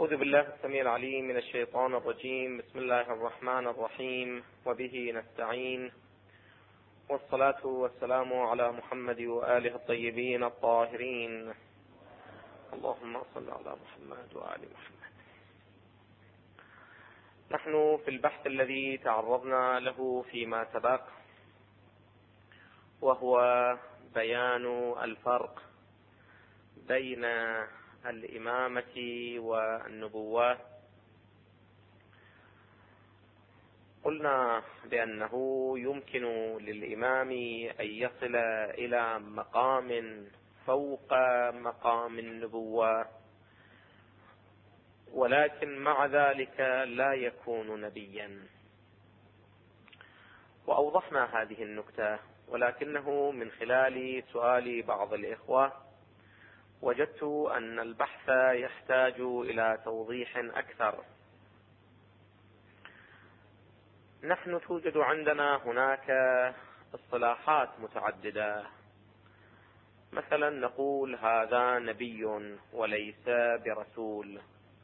أعوذ بالله السميع العليم من الشيطان الرجيم. بسم الله الرحمن الرحيم، وبه نستعين، والصلاة والسلام على محمد وآله الطيبين الطاهرين. اللهم صل على محمد وآل محمد. نحن في البحث الذي تعرضنا له فيما سبق، وهو بيان الفرق بين الإمامة والنبوة. قلنا بأنه يمكن للإمام أن يصل إلى مقام فوق مقام النبوة، ولكن مع ذلك لا يكون نبيا. وأوضحنا هذه النكتة، ولكنه من خلال سؤال بعض الإخوة وجدت أن البحث يحتاج إلى توضيح أكثر. نحن توجد عندنا هناك اصطلاحات متعددة، مثلا نقول هذا نبي وليس برسول،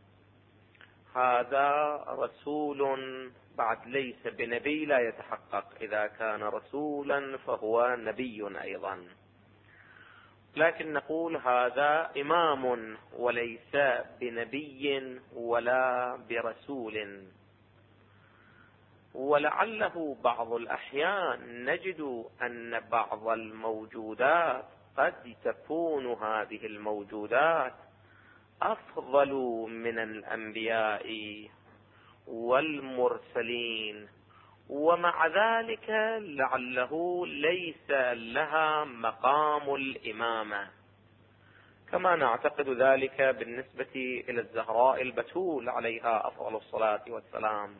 هذا رسول بعد ليس بنبي، لا يتحقق، إذا كان رسولا فهو نبي أيضا. لكن نقول هذا إمام وليس بنبي ولا برسول. ولعله بعض الأحيان نجد أن بعض الموجودات قد تكون هذه الموجودات أفضل من الأنبياء والمرسلين، ومع ذلك لعله ليس لها مقام الإمامة، كما نعتقد ذلك بالنسبة إلى الزهراء البتول عليها أفضل الصلاة والسلام.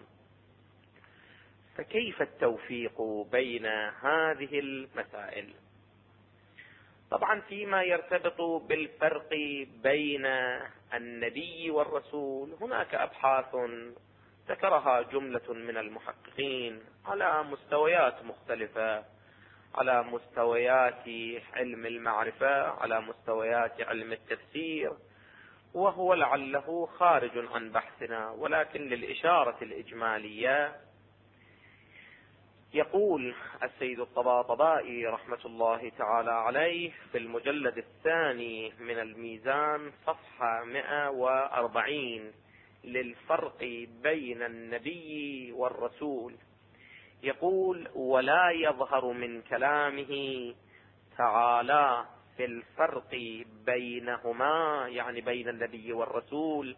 فكيف التوفيق بين هذه المسائل؟ طبعا فيما يرتبط بالفرق بين النبي والرسول هناك أبحاث ذكرها جملة من المحققين على مستويات مختلفة، على مستويات علم المعرفة، على مستويات علم التفسير، وهو لعله خارج عن بحثنا، ولكن للإشارة الإجمالية يقول السيد الطباطبائي رحمة الله تعالى عليه في المجلد الثاني من الميزان صفحة 140 للفرق بين النبي والرسول، يقول: ولا يظهر من كلامه تعالى في الفرق بينهما، يعني بين النبي والرسول،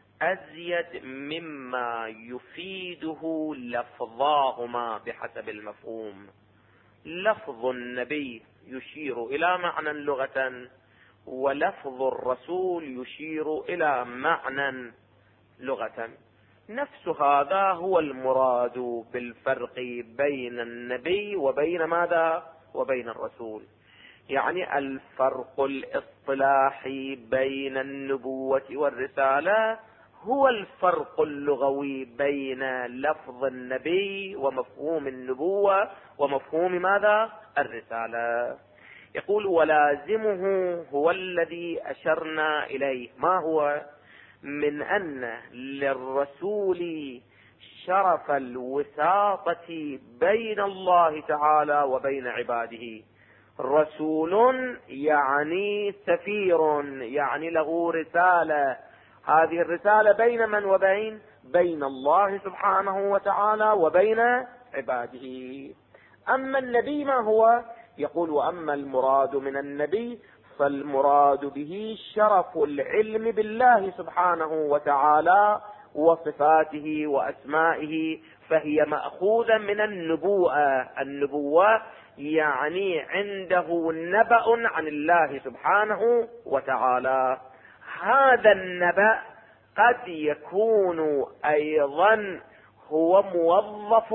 أزيد مما يفيده لفظاهما بحسب المفهوم. لفظ النبي يشير إلى معنى لغة، ولفظ الرسول يشير إلى معنى لغة. نفس هذا هو المراد بالفرق بين النبي وبين ماذا؟ وبين الرسول. يعني الفرق الاصطلاحي بين النبوة والرسالة هو الفرق اللغوي بين لفظ النبي ومفهوم النبوة ومفهوم ماذا؟ الرسالة. يقول: ولازمه هو الذي أشرنا إليه. ما هو؟ من أن للرسول شرف الوساطة بين الله تعالى وبين عباده. رسول يعني سفير، يعني له رسالة. هذه الرسالة بين من وبين؟ بين الله سبحانه وتعالى وبين عباده. أما النبي ما هو؟ يقول: وأما المراد من النبي فالمراد به شرف العلم بالله سبحانه وتعالى وصفاته وأسمائه، فهي مأخوذة من النبوة. النبوة يعني عنده نبأ عن الله سبحانه وتعالى. هذا النبأ قد يكون أيضا هو موظف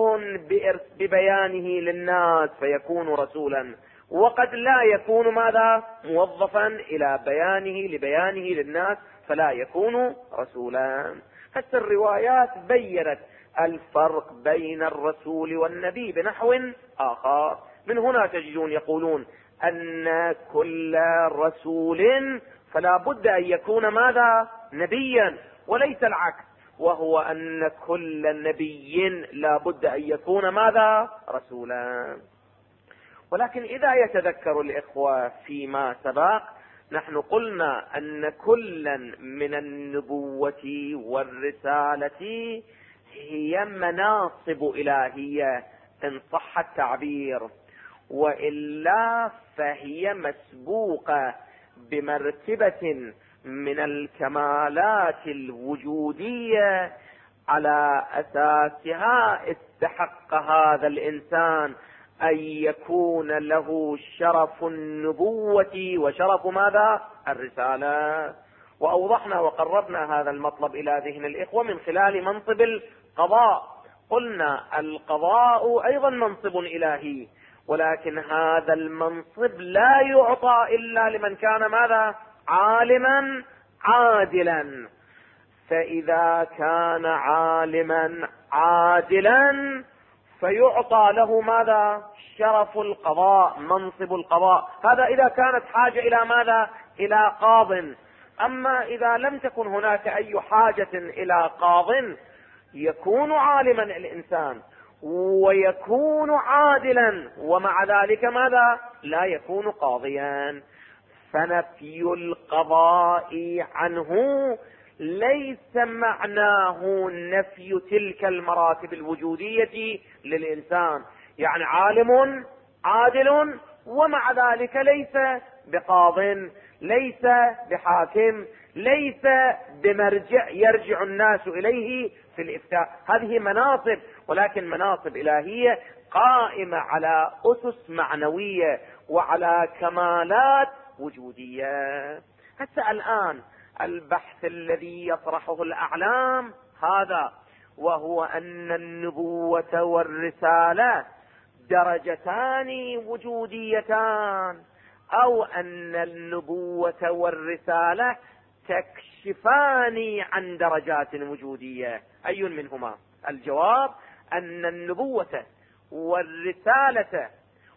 ببيانه للناس فيكون رسولا، وقد لا يكون ماذا؟ موظفا إلى لبيانه للناس فلا يكون رسولا. حتى الروايات بيّنت الفرق بين الرسول والنبي بنحو آخر. من هنا تجدون يقولون أن كل رسول فلا بد أن يكون ماذا؟ نبيا، وليس العكس، وهو أن كل نبي لا بد أن يكون ماذا؟ رسولا. ولكن إذا يتذكر الإخوة فيما سبق، نحن قلنا أن كلا من النبوة والرسالة هي مناصب إلهية إن صح التعبير، وإلا فهي مسبوقة بمرتبة من الكمالات الوجودية على أساسها استحق هذا الإنسان أن يكون له شرف النبوة وشرف ماذا؟ الرسالة. وأوضحنا وقربنا هذا المطلب إلى ذهن الإخوة من خلال منصب القضاء. قلنا القضاء أيضا منصب إلهي، ولكن هذا المنصب لا يعطى إلا لمن كان ماذا؟ عالما عادلا. فإذا كان عالما عادلا فيعطى له ماذا؟ شرف القضاء، منصب القضاء. هذا إذا كانت حاجة إلى ماذا؟ إلى قاض. أما إذا لم تكن هناك أي حاجة إلى قاض، يكون عالما الإنسان ويكون عادلا، ومع ذلك ماذا؟ لا يكون قاضيا. فنفي القضاء عنه ليس معناه نفي تلك المراتب الوجودية للإنسان، يعني عالم عادل ومع ذلك ليس بقاض، ليس بحاكم، ليس بمرجع يرجع الناس إليه في الإفتاء. هذه مناصب، ولكن مناصب إلهية قائمة على أسس معنوية وعلى كمالات وجودية. حتى الآن البحث الذي يطرحه الأعلام هذا، وهو أن النبوة والرسالة درجتان وجوديتان، أو أن النبوة والرسالة تكشفان عن درجات وجودية. أي منهما؟ الجواب أن النبوة والرسالة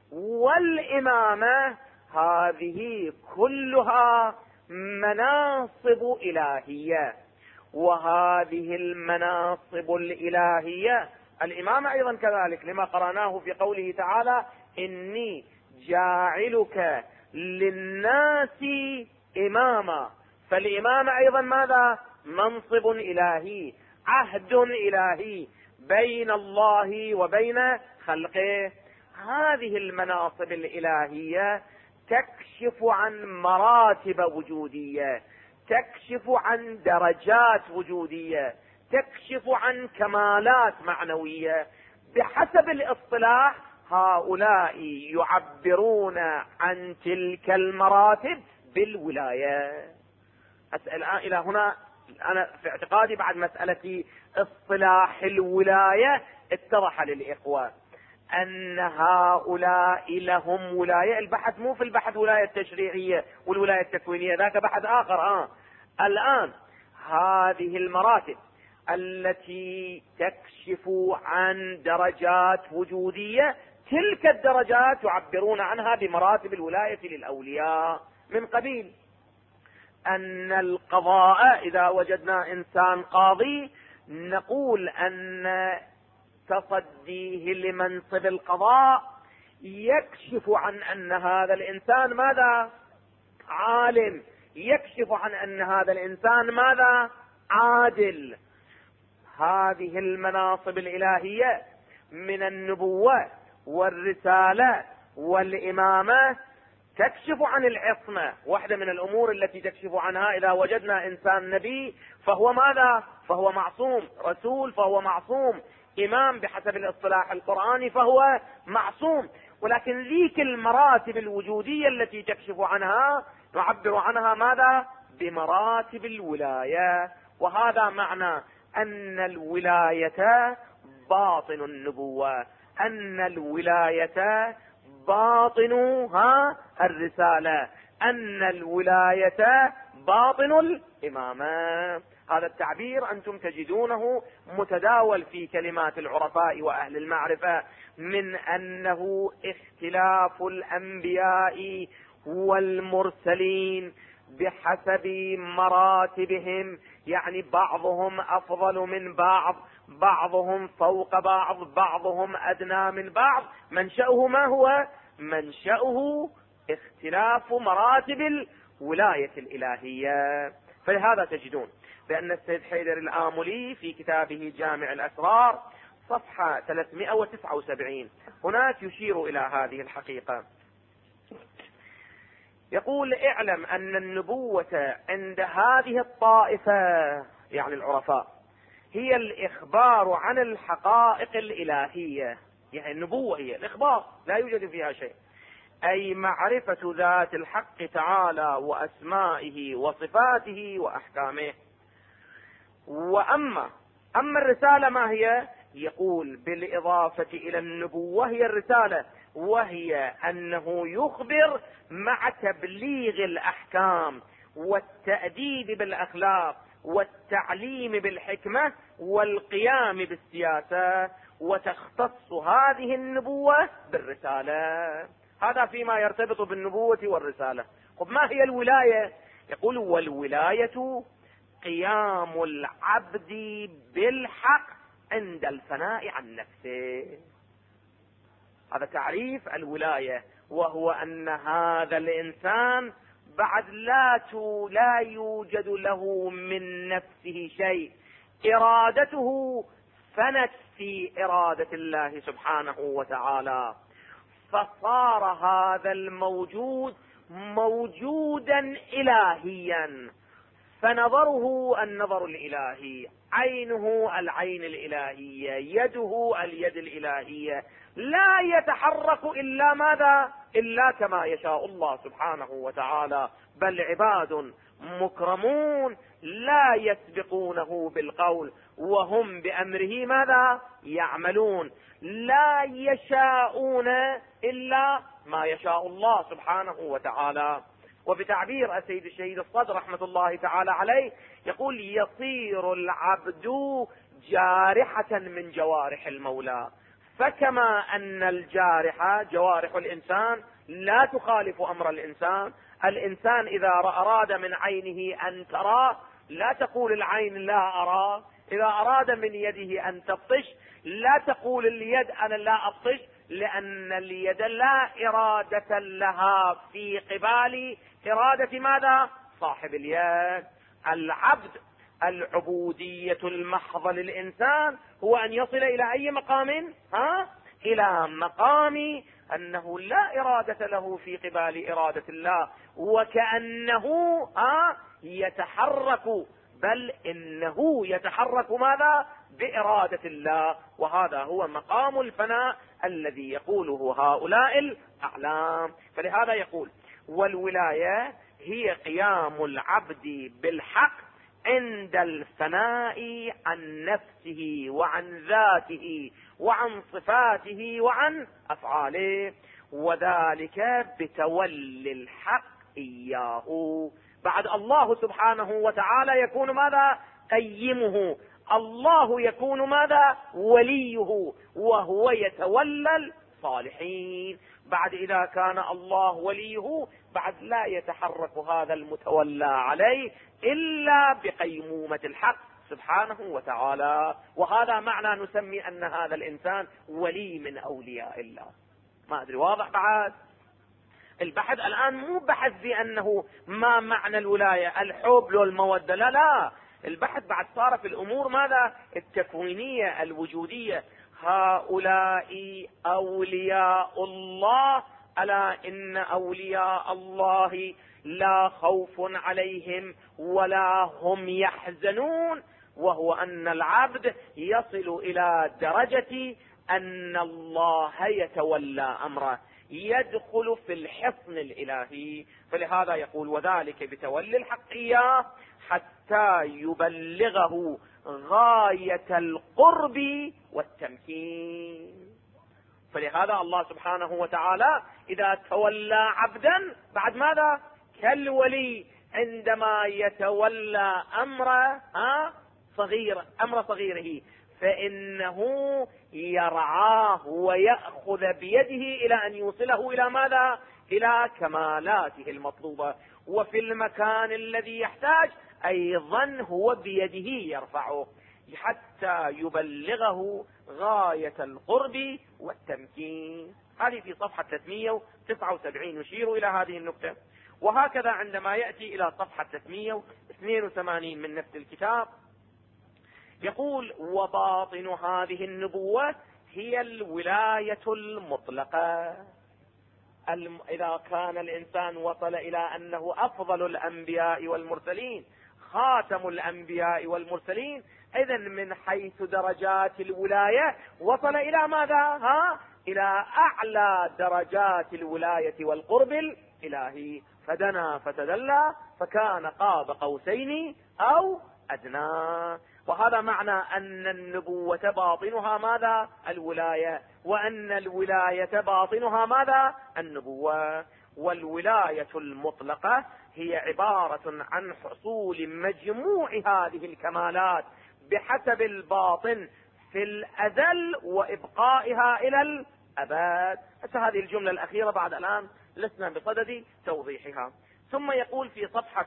والإمامة هذه كلها مناصب إلهية، وهذه المناصب الإلهية الإمامة أيضا كذلك، لما قرأناه في قوله تعالى: إني جاعلك للناس إماما. فالإمامة أيضا ماذا؟ منصب إلهي، عهد إلهي بين الله وبين خلقه. هذه المناصب الإلهية تكشف عن مراتب وجودية، تكشف عن درجات وجودية، تكشف عن كمالات معنوية. بحسب الاصطلاح هؤلاء يعبرون عن تلك المراتب بالولاية. أسأل إلى هنا، أنا في اعتقادي بعد مسألة اصطلاح الولاية اتضح للإخوة أن هؤلاء لهم ولاية. البحث مو في البحث ولاية تشريعية والولاية التكوينية، ذاك بحث آخر. الآن هذه المراتب التي تكشف عن درجات وجودية، تلك الدرجات يعبرون عنها بمراتب الولاية للأولياء، من قبيل أن القضاء إذا وجدنا إنسان قاضي نقول أن تصديه لمنصب القضاء يكشف عن أن هذا الإنسان ماذا؟ عالم، يكشف عن أن هذا الإنسان ماذا؟ عادل. هذه المناصب الإلهية من النبوة والرسالة والإمامة تكشف عن العصمة. واحدة من الأمور التي تكشف عنها إذا وجدنا إنسان نبي فهو ماذا؟ فهو معصوم، رسول فهو معصوم، إمام بحسب الاصطلاح القرآني فهو معصوم. ولكن ذيك المراتب الوجودية التي تكشف عنها نعبر عنها ماذا؟ بمراتب الولاية. وهذا معنى أن الولاية باطن النبوة، أن الولاية باطنها الرسالة، أن الولاية باطن الإمامة. هذا التعبير أنتم تجدونه متداول في كلمات العرفاء وأهل المعرفة، من أنه اختلاف الأنبياء والمرسلين بحسب مراتبهم، يعني بعضهم أفضل من بعض، بعضهم فوق بعض، بعضهم أدنى من بعض. منشأه ما هو؟ منشأه اختلاف مراتب الولاية الإلهية. فلهذا تجدون بأن السيد حيدر الآملي في كتابه جامع الأسرار صفحة 379 هناك يشير إلى هذه الحقيقة. يقول: اعلم أن النبوة عند هذه الطائفة، يعني العرفاء، هي الإخبار عن الحقائق الإلهية. يعني النبوة هي الإخبار، لا يوجد فيها شيء، أي معرفة ذات الحق تعالى وأسمائه وصفاته وأحكامه. وأما الرسالة ما هي؟ يقول: بالإضافة إلى النبوة هي الرسالة، وهي أنه يخبر مع تبليغ الأحكام والتأديب بالأخلاق والتعليم بالحكمة والقيام بالسياسة، وتختص هذه النبوة بالرسالة. هذا فيما يرتبط بالنبوة والرسالة. طب ما هي الولاية؟ يقول: والولاية قيام العبد بالحق عند الفناء عن نفسه. هذا تعريف الولاية، وهو أن هذا الإنسان بعد لا يوجد له من نفسه شيء، إرادته فنت في إرادة الله سبحانه وتعالى، فصار هذا الموجود موجودا إلهيا، فنظره النظر الإلهي، عينه العين الإلهية، يده اليد الإلهية، لا يتحرك إلا ماذا؟ إلا كما يشاء الله سبحانه وتعالى. بل عباد مكرمون لا يسبقونه بالقول وهم بأمره ماذا؟ يعملون. لا يشاءون إلا ما يشاء الله سبحانه وتعالى. وبتعبير السيد الشهيد الصدر رحمة الله تعالى عليه يقول: يصير العبد جارحة من جوارح المولى. فكما أن الجارحة جوارح الإنسان لا تخالف أمر الإنسان، الإنسان إذا أراد من عينه أن ترى لا تقول العين لا أرى، إذا أراد من يده أن تبطش لا تقول اليد أنا لا أبطش، لأن اليد لا إرادة لها في قبال إرادة ماذا؟ صاحب اليد. العبد العبودية المحضة للإنسان هو أن يصل إلى أي مقام؟ إلى مقام أنه لا إرادة له في قبال إرادة الله، وكأنه يتحرك، بل إنه يتحرك ماذا؟ بإرادة الله. وهذا هو مقام الفناء الذي يقوله هؤلاء الأعلام. فلهذا يقول: والولاية هي قيام العبد بالحق عند الفناء عن نفسه وعن ذاته وعن صفاته وعن أفعاله، وذلك بتولي الحق إياه. بعد الله سبحانه وتعالى يكون ماذا؟ قيمه. الله يكون ماذا؟ وليه، وهو يتولى الصالحين. بعد إذا كان الله وليه، بعد لا يتحرك هذا المتولى عليه إلا بقيمومة الحق سبحانه وتعالى. وهذا معنى نسمي أن هذا الإنسان ولي من أولياء الله. ما أدري واضح؟ بعد البحث الآن مو بحث بأنه ما معنى الولاية، الحب والمودة، لا، البحث بعد صار في الأمور ماذا؟ التكوينية الوجودية. هؤلاء أولياء الله، ألا إن أولياء الله لا خوف عليهم ولا هم يحزنون. وهو أن العبد يصل إلى درجة أن الله يتولى أمره، يدخل في الحصن الإلهي. فلهذا يقول: وذلك بتولي الحق إياه حتى يبلغه غاية القرب والتمكين. فلهذا الله سبحانه وتعالى إذا تولى عبدا بعد ماذا؟ كالولي عندما يتولى أمر صغيره فإنه يرعاه ويأخذ بيده إلى أن يوصله إلى ماذا؟ إلى كمالاته المطلوبة. وفي المكان الذي يحتاج أيضا هو بيده يرفعه حتى يبلغه غاية القرب والتمكين. هذه في صفحة 379 يشير إلى هذه النقطة. وهكذا عندما يأتي إلى صفحة 382 من نفس الكتاب يقول: وباطن هذه النبوة هي الولاية المطلقة. إذا كان الإنسان وصل إلى أنه أفضل الأنبياء والمرسلين، خاتم الأنبياء والمرسلين، إذن من حيث درجات الولاية وصل إلى ماذا؟ إلى أعلى درجات الولاية والقرب الإلهي، فدنا فتدلى فكان قاب قوسين أو أدنى. وهذا معنى أن النبوة باطنها ماذا؟ الولاية، وأن الولاية باطنها ماذا؟ النبوة. والولاية المطلقة هي عبارة عن حصول مجموع هذه الكمالات بحسب الباطن في الأزل وإبقائها إلى الأبد. هذه الجملة الأخيرة بعد الآن لسنا بصدد توضيحها. ثم يقول في صفحة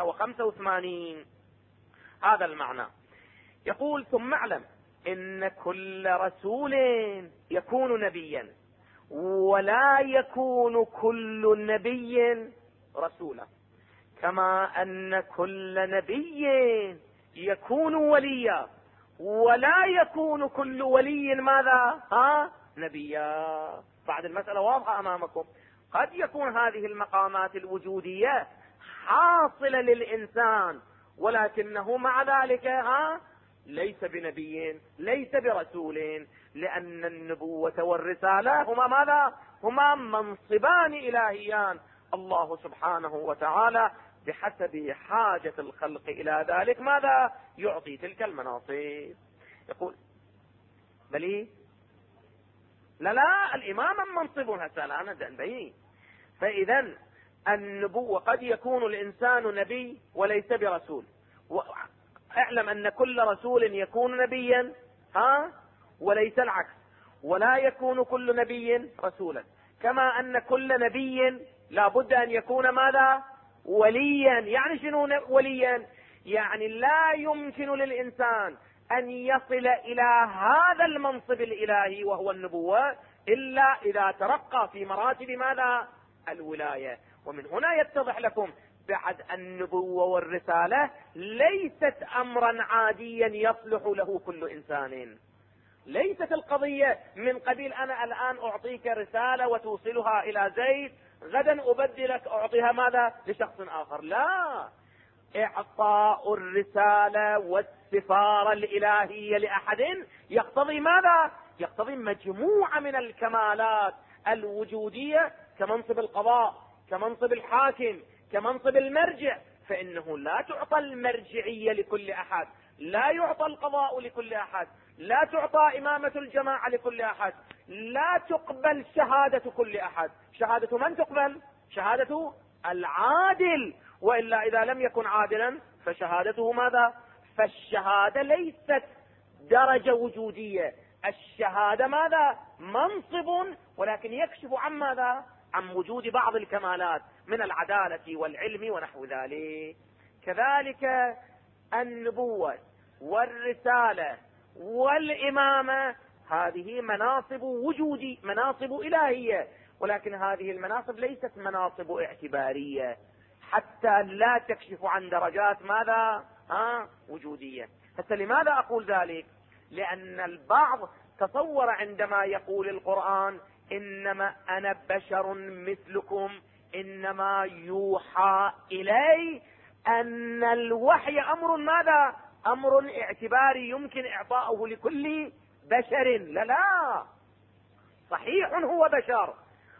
385 هذا المعنى، يقول: ثم اعلم إن كل رسول يكون نبيا ولا يكون كل نبي رسولا، كما أن كل نبي يكون وليا ولا يكون كل ولي ماذا؟ نبيا. بعد المسألة واضحة أمامكم. قد يكون هذه المقامات الوجودية حاصلة للإنسان، ولكنه مع ذلك ليس بنبي ليس برسول، لأن النبوة والرسالة هما ماذا؟ هما منصبان إلهيان. الله سبحانه وتعالى بحسب حاجة الخلق إلى ذلك ماذا؟ يعطي تلك المناصب. يقول بلي لا الإمامة منصب هسه أنا دنبي. فإذا النبوة قد يكون الإنسان نبي وليس برسول، اعلم أن كل رسول يكون نبيا وليس العكس، ولا يكون كل نبي رسولا، كما أن كل نبي لا بد أن يكون ماذا؟ وليا. يعني شنو وليا؟ يعني لا يمكن للإنسان أن يصل إلى هذا المنصب الإلهي وهو النبوة إلا إذا ترقى في مراتب ماذا؟ الولاية. ومن هنا يتضح لكم بعد النبوة والرسالة ليست أمرا عاديا يصلح له كل إنسان. ليست القضية من قبيل أنا الآن أعطيك رسالة وتوصلها إلى زيد، غدا أبدلك أعطيها ماذا؟ لشخص آخر. لا، إعطاء الرسالة والسفارة الإلهية لأحد يقتضي ماذا؟ يقتضي مجموعة من الكمالات الوجودية، كمنصب القضاء، كمنصب الحاكم، كمنصب المرجع. فإنه لا تعطى المرجعية لكل أحد، لا يعطى القضاء لكل أحد، لا تعطى إمامة الجماعة لكل أحد، لا تقبل شهادة كل أحد. شهادة من تقبل؟ شهادة العادل، وإلا إذا لم يكن عادلا فشهادته ماذا؟ فالشهادة ليست درجة وجودية، الشهادة ماذا؟ منصب، ولكن يكشف عن ماذا؟ عن وجود بعض الكمالات من العدالة والعلم ونحو ذلك. كذلك النبوة والرسالة والإمامة هذه مناصب وجودي، مناصب إلهية، ولكن هذه المناصب ليست مناصب اعتبارية حتى لا تكشف عن درجات ماذا؟ وجودية. هسه لماذا أقول ذلك؟ لأن البعض تصور عندما يقول القرآن إنما أنا بشر مثلكم إنما يوحى إلي، أن الوحي أمر ماذا؟ أمر اعتباري يمكن إعطاؤه لكل بشر. لا، صحيح هو بشر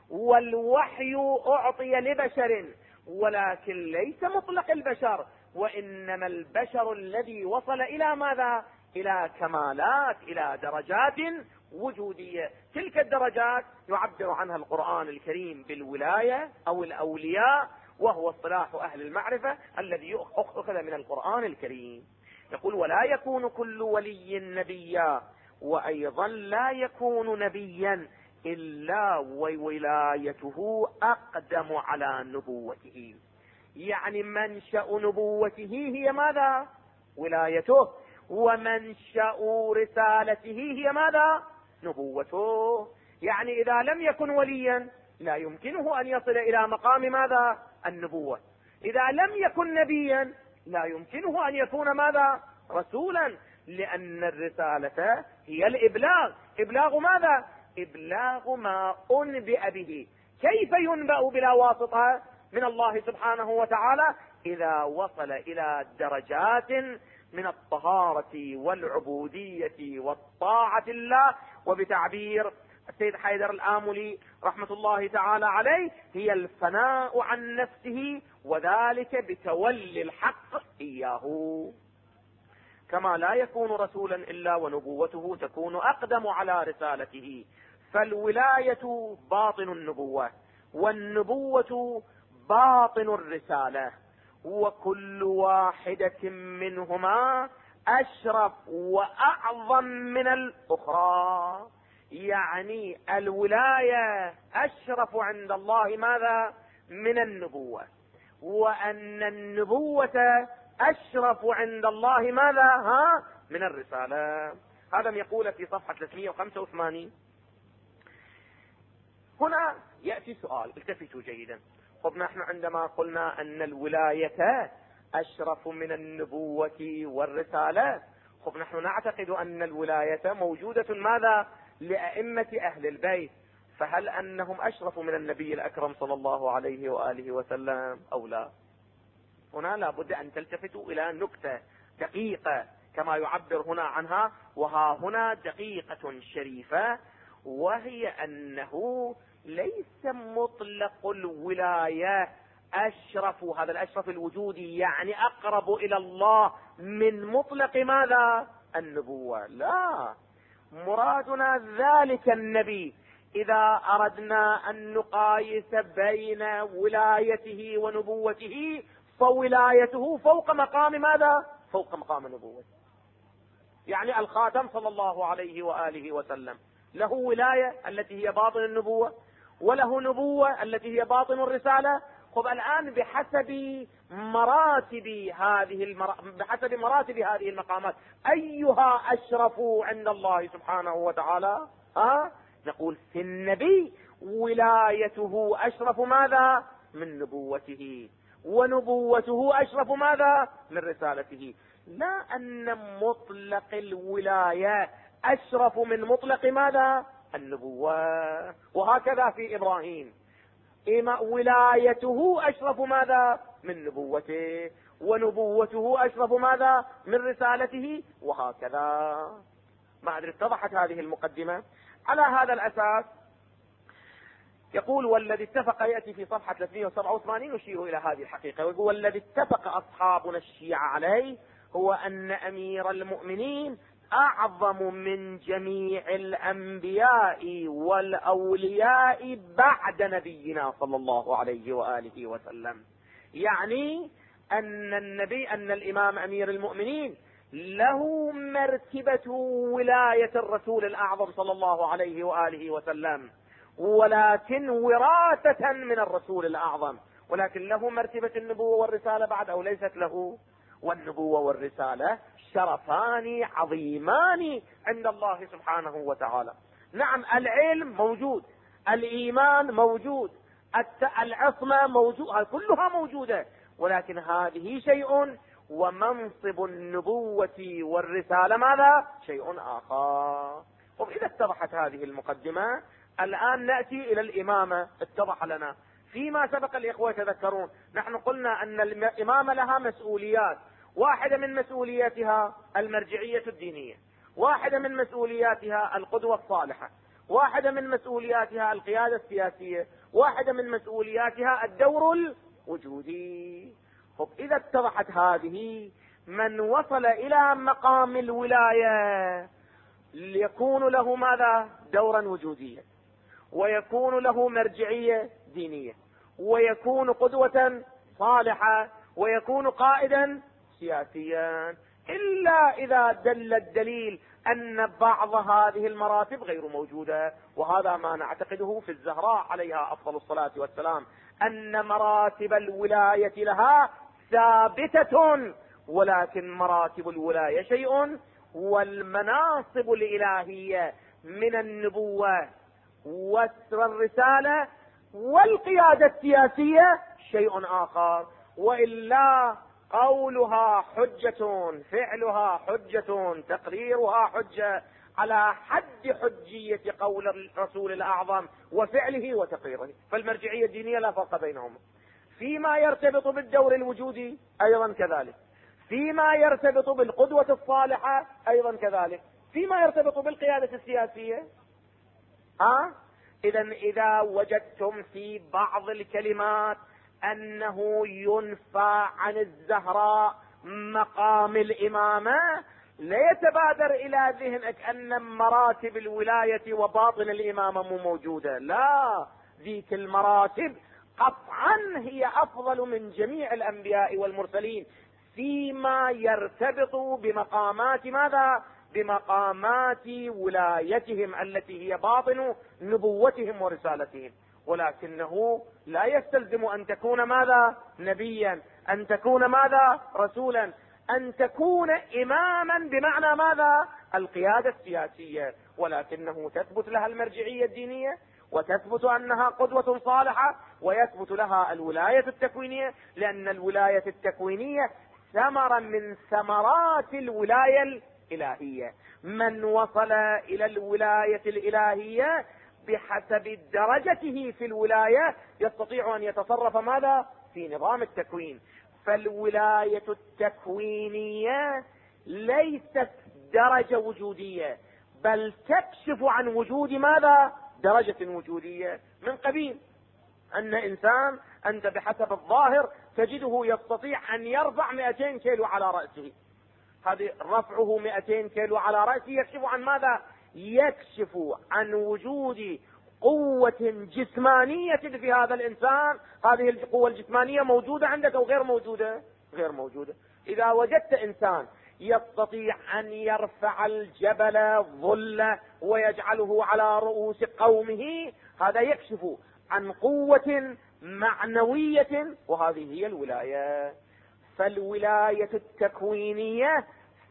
والوحي أعطي لبشر، ولكن ليس مطلق البشر، وإنما البشر الذي وصل إلى ماذا؟ إلى كمالات، إلى درجات وجودية. تلك الدرجات يعبر عنها القرآن الكريم بالولاية أو الأولياء، وهو اصطلاح أهل المعرفة الذي أخذ من القرآن الكريم. يقول: ولا يكون كل ولي نبيا، وأيضا لا يكون نبيا إلا وولايته أقدم على نبوته. يعني منشأ نبوته هي ماذا؟ ولايته. ومنشأ رسالته هي ماذا؟ نبوته. يعني إذا لم يكن وليا لا يمكنه أن يصل إلى مقام ماذا؟ النبوة. إذا لم يكن نبيا لا يمكنه أن يكون ماذا؟ رسولا، لأن الرسالة هي الإبلاغ. إبلاغ ماذا؟ إبلاغ ما أنبئ به. كيف ينبأ بلا واسطة من الله سبحانه وتعالى؟ إذا وصل إلى درجات من الطهارة والعبودية والطاعة الله، وبتعبير السيد حيدر الآملي رحمة الله تعالى عليه هي الفناء عن نفسه، وذلك بتولي الحق إياه. كما لا يكون رسولا إلا ونبوته تكون أقدم على رسالته. فالولاية باطن النبوة، والنبوة باطن الرسالة، وكل واحدة منهما أشرف وأعظم من الأخرى. يعني الولاية أشرف عند الله ماذا؟ من النبوة، وأن النبوة أشرف عند الله ماذا؟ من الرسالة. هذا يقول في صفحة 385. هنا يأتي سؤال، التفتوا جيدا. طب نحن عندما قلنا أن الولاية أشرف من النبوة والرسالة، طب نحن نعتقد أن الولاية موجودة ماذا؟ لأئمة أهل البيت، فهل أنهم أشرف من النبي الأكرم صلى الله عليه وآله وسلم أو لا؟ هنا لابد أن تلتفتوا إلى نكتة دقيقة كما يعبر هنا عنها، وها هنا دقيقة شريفة، وهي أنه ليس مطلق الولاية أشرف، هذا الأشرف الوجودي يعني أقرب إلى الله من مطلق ماذا؟ النبوة. لا، مرادنا ذلك النبي. إذا أردنا أن نقايس بين ولايته ونبوته فولايته فوق مقام ماذا؟ فوق مقام النبوة. يعني الخاتم صلى الله عليه وآله وسلم له ولاية التي هي باطن النبوة، وله نبوة التي هي باطن الرسالة. خب الآن بحسب مراتب هذه المقامات أيها أشرف عند الله سبحانه وتعالى؟ نقول في النبي ولايته أشرف ماذا؟ من نبوته، ونبوته أشرف ماذا؟ من رسالته. لا أن مطلق الولاية أشرف من مطلق ماذا؟ النبوة. وهكذا في إبراهيم ولايته أشرف ماذا؟ من نبوته، ونبوته أشرف ماذا؟ من رسالته، وهكذا. ما أدري اتضحت هذه المقدمة. على هذا الأساس يقول والذي اتفق، يأتي في صفحة 387 يشير إلى هذه الحقيقة، ويقول والذي اتفق أصحابنا الشيعة عليه هو أن أمير المؤمنين أعظم من جميع الأنبياء والأولياء بعد نبينا صلى الله عليه وآله وسلم. يعني أن الإمام أمير المؤمنين له مرتبة ولاية الرسول الأعظم صلى الله عليه وآله وسلم، ولكن وراثة من الرسول الأعظم، ولكن له مرتبة النبوة والرسالة بعد أو ليست له؟ والنبوة والرسالة شرفان عظيمان عند الله سبحانه وتعالى. نعم، العلم موجود، الإيمان موجود، العصمة موجود، كلها موجودة، ولكن هذه شيء، ومنصب النبوة والرسالة ماذا؟ شيء آخر. وإذا اتضحت هذه المقدمة الآن نأتي إلى الإمامة. اتضح لنا فيما سبق، الإخوة يتذكرون نحن قلنا أن الإمامة لها مسؤوليات، واحدة من مسؤولياتها المرجعية الدينية، واحدة من مسؤولياتها القدوة الصالحة، واحدة من مسؤولياتها القيادة السياسية، واحدة من مسؤولياتها الدور الوجودي. طب إذا اتضحت هذه، من وصل إلى مقام الولاية ليكون له ماذا؟ دورا وجوديا، ويكون له مرجعية دينية، ويكون قدوة صالحة، ويكون قائدا سياسيا. إلا إذا دل الدليل أن بعض هذه المراتب غير موجودة. وهذا ما نعتقده في الزهراء عليها أفضل الصلاة والسلام، أن مراتب الولاية لها ثابتة، ولكن مراتب الولاية شيء، والمناصب الإلهية من النبوة والرسالة والقيادة السياسية شيء آخر. وإلا قولها حجة، فعلها حجة، تقريرها حجة، على حد حجية قول الرسول الأعظم وفعله وتقريره. فالمرجعية الدينية لا فرق بينهما. فيما يرتبط بالدور الوجودي أيضا كذلك، فيما يرتبط بالقدوة الصالحة أيضا كذلك، فيما يرتبط بالقيادة السياسية. إذا وجدتم في بعض الكلمات أنه ينفى عن الزهراء مقام الإمامة، لا يتبادر إلى ذهنك أن مراتب الولاية وباطن الإمامة مو موجودة. لا، ذيك المراتب قطعا هي أفضل من جميع الأنبياء والمرسلين فيما يرتبط بمقامات ماذا؟ بمقامات ولايتهم التي هي باطن نبوتهم ورسالتهم. ولكنه لا يستلزم أن تكون ماذا؟ نبيا، أن تكون ماذا؟ رسولا، أن تكون إماما بمعنى ماذا؟ القيادة السياسية، ولكنه تثبت لها المرجعية الدينية، وتثبت أنها قدوة صالحة، ويثبت لها الولاية التكوينية، لأن الولاية التكوينية ثمرة من ثمرات الولاية الإلهية. من وصل إلى الولاية الإلهية بحسب درجته في الولاية يستطيع أن يتصرف ماذا؟ في نظام التكوين. فالولاية التكوينية ليست درجة وجودية، بل تكشف عن وجود ماذا؟ درجة وجودية. من قبيل أن إنسان أنت بحسب الظاهر تجده يستطيع أن يرفع 200 كيلو على رأسه، هذه رفعه 200 كيلو على رأسه يكشف عن ماذا؟ يكشف عن وجود قوة جسمانية في هذا الإنسان. هذه القوة الجسمانية موجودة عندك أو غير موجودة؟ غير موجودة. إذا وجدت إنسان يستطيع أن يرفع الجبل ظلة ويجعله على رؤوس قومه، هذا يكشف عن قوة معنوية، وهذه هي الولاية. فالولاية التكوينية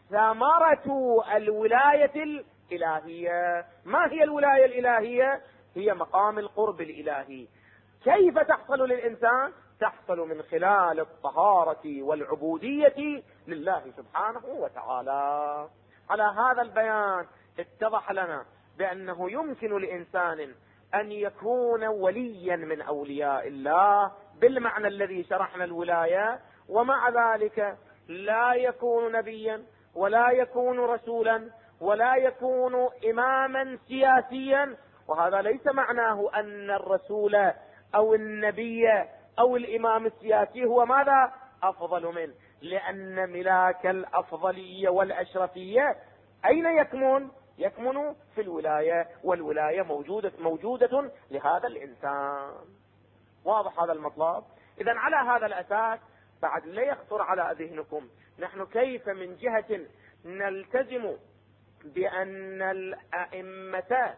ثمرة الولاية الإلهية. ما هي الولاية الإلهية؟ هي مقام القرب الإلهي. كيف تحصل للإنسان؟ تحصل من خلال الطهارة والعبودية لله سبحانه وتعالى. على هذا البيان اتضح لنا بأنه يمكن لإنسان أن يكون وليا من أولياء الله بالمعنى الذي شرحنا الولاية، ومع ذلك لا يكون نبيا ولا يكون رسولا ولا يكون إماما سياسيا. وهذا ليس معناه أن الرسول أو النبي أو الإمام السياسي هو ماذا؟ أفضل منه، لأن ملاك الأفضلية والأشرفية أين يكمن؟ يكمن في الولاية، والولاية موجودة لهذا الإنسان. واضح هذا المطلب؟ إذن على هذا الأساس بعد لا يخطر على ذهنكم نحن كيف من جهة نلتزم بأن الأئمة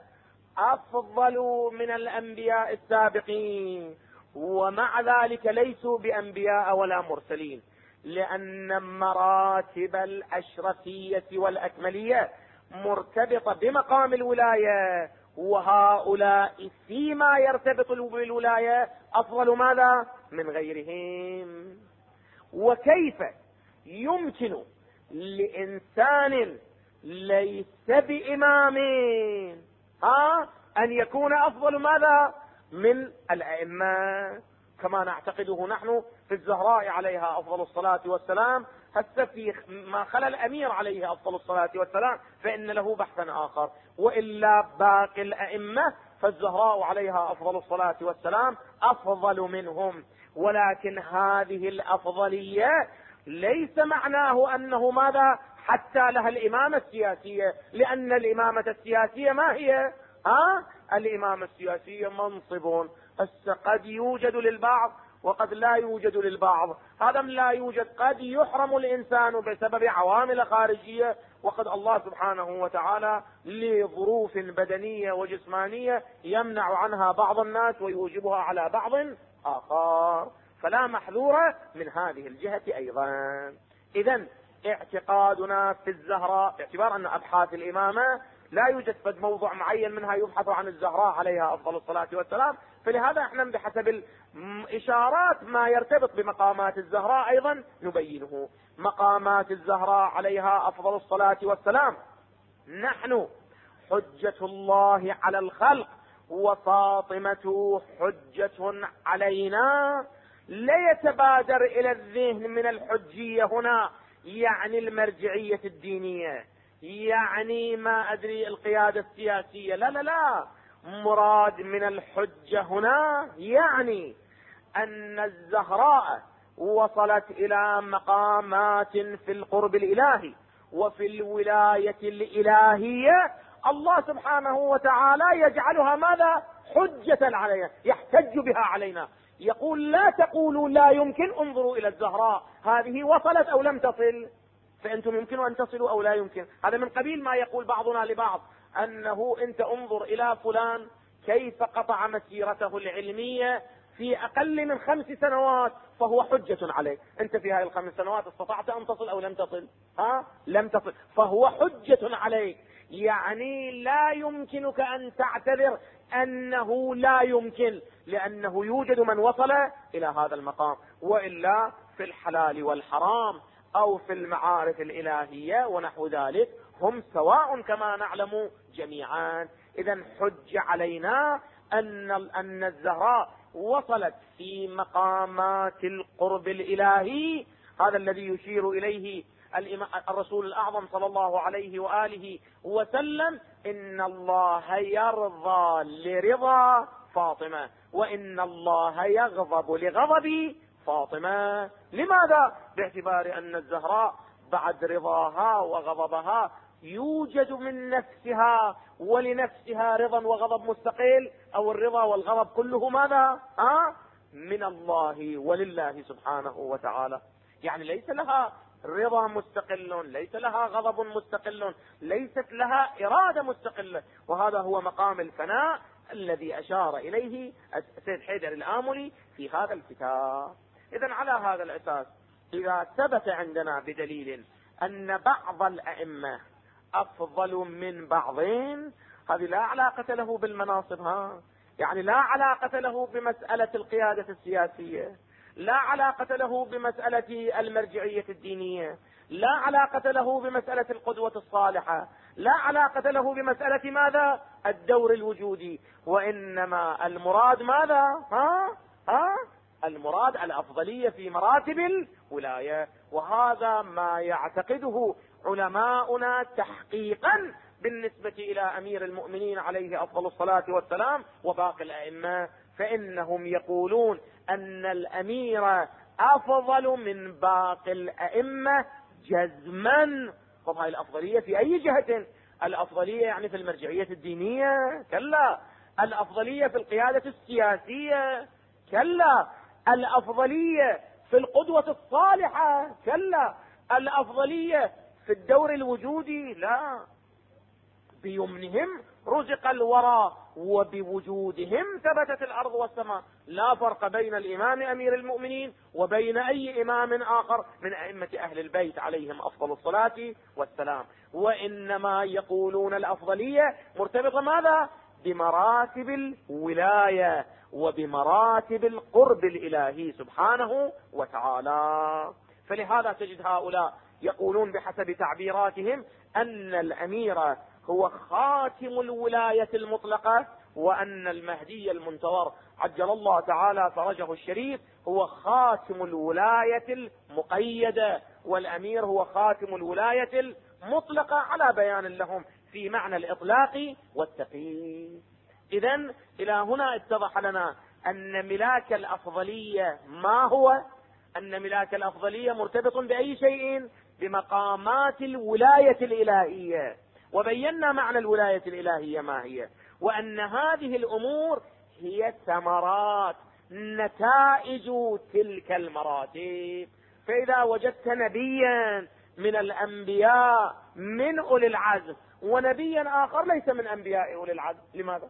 أفضل من الأنبياء السابقين، ومع ذلك ليسوا بأنبياء ولا مرسلين، لأن مراتب الأشرفية والأكملية مرتبطة بمقام الولاية، وهؤلاء فيما يرتبط بالولاية أفضل ماذا؟ من غيرهم. وكيف يمكن لإنسان ليس بإمام أن يكون أفضل ماذا؟ من الأئمة، كما نعتقده نحن في الزهراء عليها أفضل الصلاة والسلام. هسه في ما خلا الأمير عليه أفضل الصلاة والسلام فإن له بحثا آخر، وإلا باقي الأئمة فالزهراء عليها أفضل الصلاة والسلام أفضل منهم. ولكن هذه الأفضلية ليس معناه أنه ماذا؟ حتى لها الإمامة السياسية، لأن الإمامة السياسية ما هي؟ الإمامة السياسية منصب قد يوجد للبعض وقد لا يوجد للبعض. هذا لا يوجد، قد يحرم الإنسان بسبب عوامل خارجية، وقد الله سبحانه وتعالى لظروف بدنية وجسمانية يمنع عنها بعض الناس ويوجبها على بعض آخر، فلا محذور من هذه الجهة أيضا. إذن اعتقادنا في الزهراء، باعتبار أن أبحاث الإمامة لا يوجد فد موضوع معين منها يبحث عن الزهراء عليها أفضل الصلاة والسلام، فلهذا احنا بحسب الإشارات ما يرتبط بمقامات الزهراء أيضا نبينه. مقامات الزهراء عليها أفضل الصلاة والسلام: نحن حجة الله على الخلق، وفاطمة حجة علينا. لا يتبادر إلى الذهن من الحجية هنا يعني المرجعية الدينية، يعني ما أدري القيادة السياسية، لا لا لا، مراد من الحجة هنا يعني أن الزهراء وصلت إلى مقامات في القرب الإلهي وفي الولاية الإلهية، الله سبحانه وتعالى يجعلها ماذا؟ حجة علينا، يحتج بها علينا. يقول لا تقولوا لا يمكن، انظروا إلى الزهراء، هذه وصلت أو لم تصل، فأنتم يمكن أن تصلوا أو لا يمكن. هذا من قبيل ما يقول بعضنا لبعض أنه أنت انظر إلى فلان كيف قطع مسيرته العلمية في أقل من 5 سنوات فهو حجة عليك. أنت في هذه ال5 سنوات استطعت أن تصل أو لم تصل؟ لم تصل، فهو حجة عليك. يعني لا يمكنك أن تعتذر أنه لا يمكن، لأنه يوجد من وصل إلى هذا المقام. وإلا في الحلال والحرام أو في المعارف الإلهية ونحو ذلك هم سواء كما نعلم جميعا. إذن حج علينا أن الزهراء وصلت في مقامات القرب الإلهي، هذا الذي يشير إليه الرسول الأعظم صلى الله عليه وآله وسلم: إن الله يرضى لرضا فاطمة، وإن الله يغضب لغضب فاطمة. لماذا؟ باعتبار أن الزهراء بعد رضاها وغضبها يوجد من نفسها ولنفسها رضا وغضب مستقل، أو الرضا والغضب كله ماذا؟ من الله ولله سبحانه وتعالى. يعني ليس لها رضا مستقل، ليس لها غضب مستقل، ليست لها إرادة مستقلة، وهذا هو مقام الفناء الذي أشار إليه السيد حيدر الآملي في هذا الكتاب. إذن على هذا الأساس إذا ثبت عندنا بدليل أن بعض الأئمة أفضل من بعضين، هذه لا علاقة له بالمناصب، يعني لا علاقة له بمسألة القيادة السياسية، لا علاقة له بمسألة المرجعية الدينية، لا علاقة له بمسألة القدوة الصالحة، لا علاقة له بمسألة ماذا؟ الدور الوجودي، وإنما المراد ماذا؟ المراد الأفضلية في مراتب الولاية. وهذا ما يعتقده علماؤنا تحقيقا بالنسبة إلى أمير المؤمنين عليه أفضل الصلاة والسلام وباقي الأئمة، فإنهم يقولون أن الأمير أفضل من باقي الأئمة جزما. طب هاي الأفضلية في أي جهة؟ الأفضلية يعني في المرجعية الدينية؟ كلا. الأفضلية في القيادة السياسية؟ كلا. الأفضلية في القدوة الصالحة؟ كلا. الأفضلية في الدور الوجودي؟ لا. بيمنهم رزق الورى وبوجودهم ثبتت الأرض والسماء. لا فرق بين الإمام أمير المؤمنين وبين أي إمام آخر من أئمة أهل البيت عليهم أفضل الصلاة والسلام، وإنما يقولون الأفضلية مرتبطة ماذا؟ بمراتب الولاية وبمراتب القرب الإلهي سبحانه وتعالى. فلهذا تجد هؤلاء يقولون بحسب تعبيراتهم أن الأمير هو خاتم الولاية المطلقة، وأن المهدي المنتظر عجل الله تعالى فرجه الشريف هو خاتم الولاية المقيدة، والأمير هو خاتم الولاية المطلقة، على بيان لهم في معنى الإطلاق والتقييد. إذن إلى هنا اتضح لنا أن ملاك الأفضلية ما هو؟ أن ملاك الأفضلية مرتبط بأي شيء؟ بمقامات الولاية الإلهية، وبينا معنى الولاية الإلهية ما هي، وأن هذه الأمور هي ثمرات نتائج تلك المراتب. فإذا وجدت نبيا من الأنبياء من أولي العزم ونبيا آخر ليس من أنبياء أولي العزم،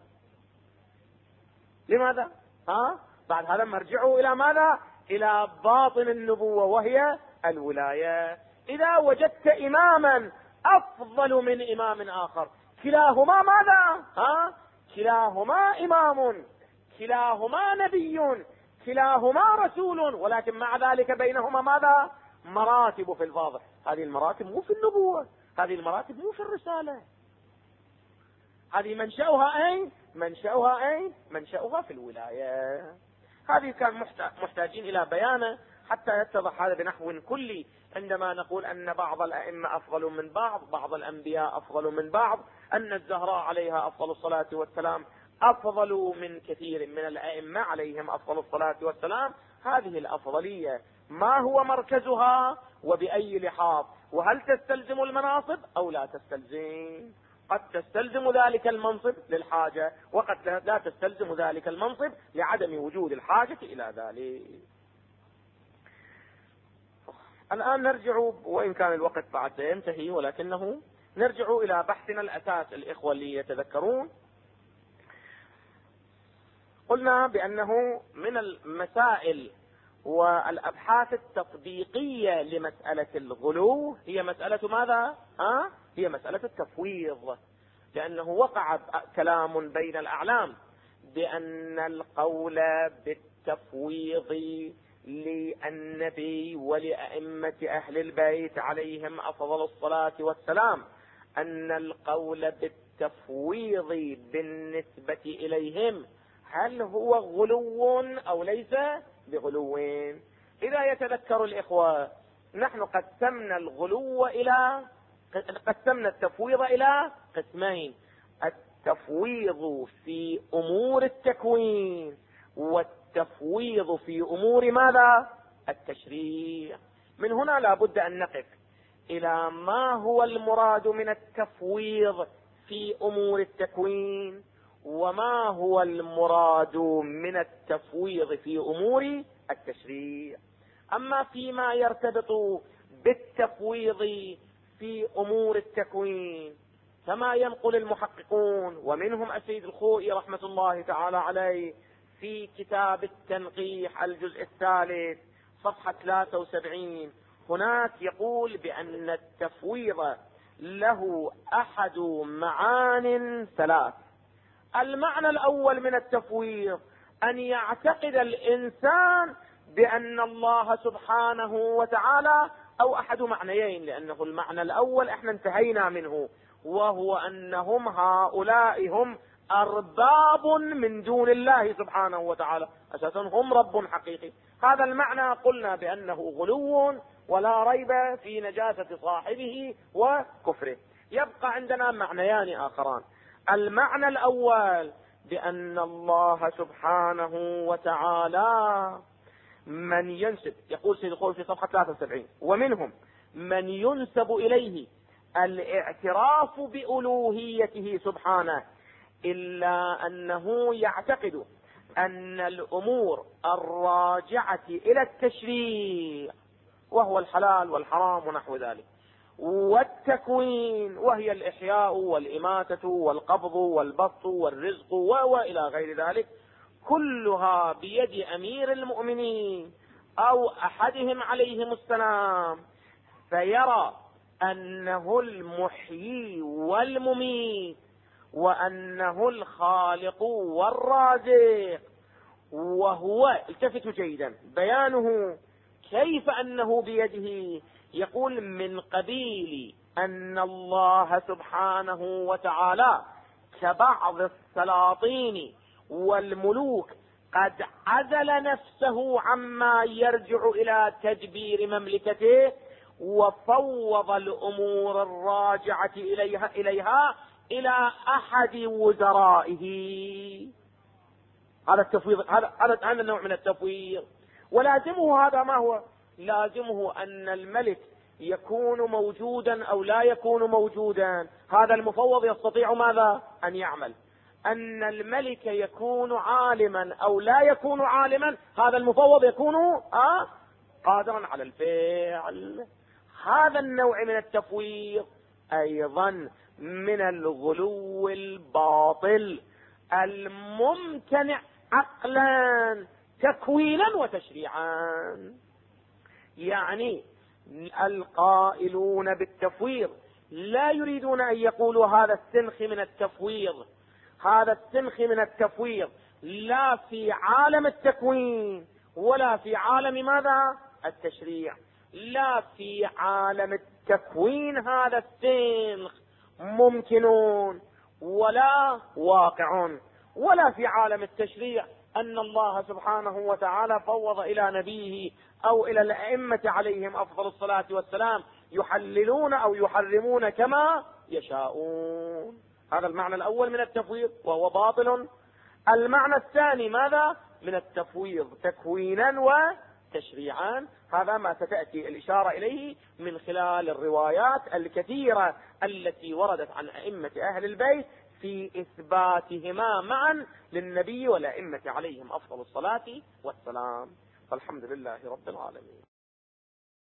لماذا؟ بعد هذا مرجعه إلى ماذا؟ إلى باطن النبوة وهي الولاية. إذا وجدت إماما أفضل من إمام آخر، كلاهما ماذا؟ كلاهما إمام، كلاهما نبي، كلاهما رسول، ولكن مع ذلك بينهما ماذا؟ مراتب في الواضح. هذه المراتب مو في النبوة، هذه المراتب مو في الرسالة. هذه منشأها أين؟ منشأها في الولاية. هذه كان محتاجين إلى بيانه حتى يتضح هذا بنحو كلي. عندما نقول أن بعض الأئمة أفضل من بعض الأنبياء أفضل من بعض، أن الزهراء عليها أفضل الصلاة والسلام أفضل من كثير من الأئمة عليهم أفضل الصلاة والسلام، هذه الأفضلية ما هو مركزها وبأي لحاظ؟ وهل تستلزم المناصب أو لا تستلزم؟ قد تستلزم ذلك المنصب للحاجة، وقد لا تستلزم ذلك المنصب لعدم وجود الحاجة إلى ذلك. الآن نرجع، وإن كان الوقت بعد سينتهي، ولكنه نرجع إلى بحثنا الأساس. الإخوة اللي يتذكرون قلنا بأنه من المسائل والأبحاث التطبيقية لمسألة الغلو هي مسألة ماذا؟ هي مسألة التفويض، لأنه وقع كلام بين الأعلام بأن القول بالتفويض للنبي ولأئمة أهل البيت عليهم أفضل الصلاة والسلام، أن القول بالتفويض بالنسبة إليهم هل هو غلو أو ليس بغلو؟ إذا يتذكر الإخوة نحن قسمنا التفويض إلى قسمين: التفويض في أمور التكوين، والتفويض في أمور ماذا؟ التشريع. من هنا لا بد أن نقف إلى ما هو المراد من التفويض في أمور التكوين، وما هو المراد من التفويض في أمور التشريع. أما فيما يرتبط بالتفويض في أمور التكوين كما ينقل المحققون، ومنهم السيد الخوئي رحمة الله تعالى عليه في كتاب التنقيح الجزء 3 صفحة 73، هناك يقول بأن التفويض له أحد معان 3. المعنى الأول من التفويض أن يعتقد الإنسان بأن الله سبحانه وتعالى، أو أحد معنيين، لأنه المعنى الأول احنا انتهينا منه، وهو أنهم هؤلاء هم أرباب من دون الله سبحانه وتعالى، أساسا هم رب حقيقي. هذا المعنى قلنا بأنه غلو ولا ريب في نجاسة صاحبه وكفره. يبقى عندنا معنيان آخران. المعنى الأول بأن الله سبحانه وتعالى من ينسب، يقول سيد الخوئي في صفحة 73: ومنهم من ينسب إليه الاعتراف بألوهيته سبحانه، إلا أنه يعتقد أن الأمور الراجعة إلى التشريع، وهو الحلال والحرام ونحو ذلك، والتكوين وهي الإحياء والإماتة والقبض والبسط والرزق وإلى غير ذلك، كلها بيد أمير المؤمنين أو أحدهم عليهم السلام، فيرى أنه المحيي والمميت، وأنه الخالق والرازق. وهو، التفتوا جيدا، بيانه كيف أنه بيده، يقول من قبيل أن الله سبحانه وتعالى كبعض السلاطين والملوك قد عزل نفسه عما يرجع إلى تدبير مملكته، وفوض الأمور الراجعة إليها إلى أحد وزرائه. هذا التفويض، هذا النوع من التفويض. ولازمه هذا ما هو؟ لازمه أن الملك يكون موجودا أو لا يكون موجودا، هذا المفوض يستطيع ماذا؟ أن يعمل. أن الملك يكون عالما أو لا يكون عالما، هذا المفوض يكون قادرا على الفعل. هذا النوع من التفويض أيضا من الغلو الباطل الممتنع عقلا تكوينا وتشريعا. يعني القائلون بالتفويض لا يريدون أن يقولوا هذا السنخ من التفويض، هذا السنخ من التفويض لا في عالم التكوين ولا في عالم ماذا؟ التشريع. لا في عالم التكوين هذا السنخ ممكنون ولا واقع، ولا في عالم التشريع أن الله سبحانه وتعالى فوض إلى نبيه أو إلى الأئمة عليهم أفضل الصلاة والسلام يحللون أو يحرمون كما يشاءون. هذا المعنى الأول من التفويض وهو باطل. المعنى الثاني ماذا؟ من التفويض تكوينا وتشريعا، هذا ما ستأتي الإشارة إليه من خلال الروايات الكثيرة التي وردت عن أئمة أهل البيت في إثباتهما معا للنبي والأئمة عليهم أفضل الصلاة والسلام. والحمد لله رب العالمين.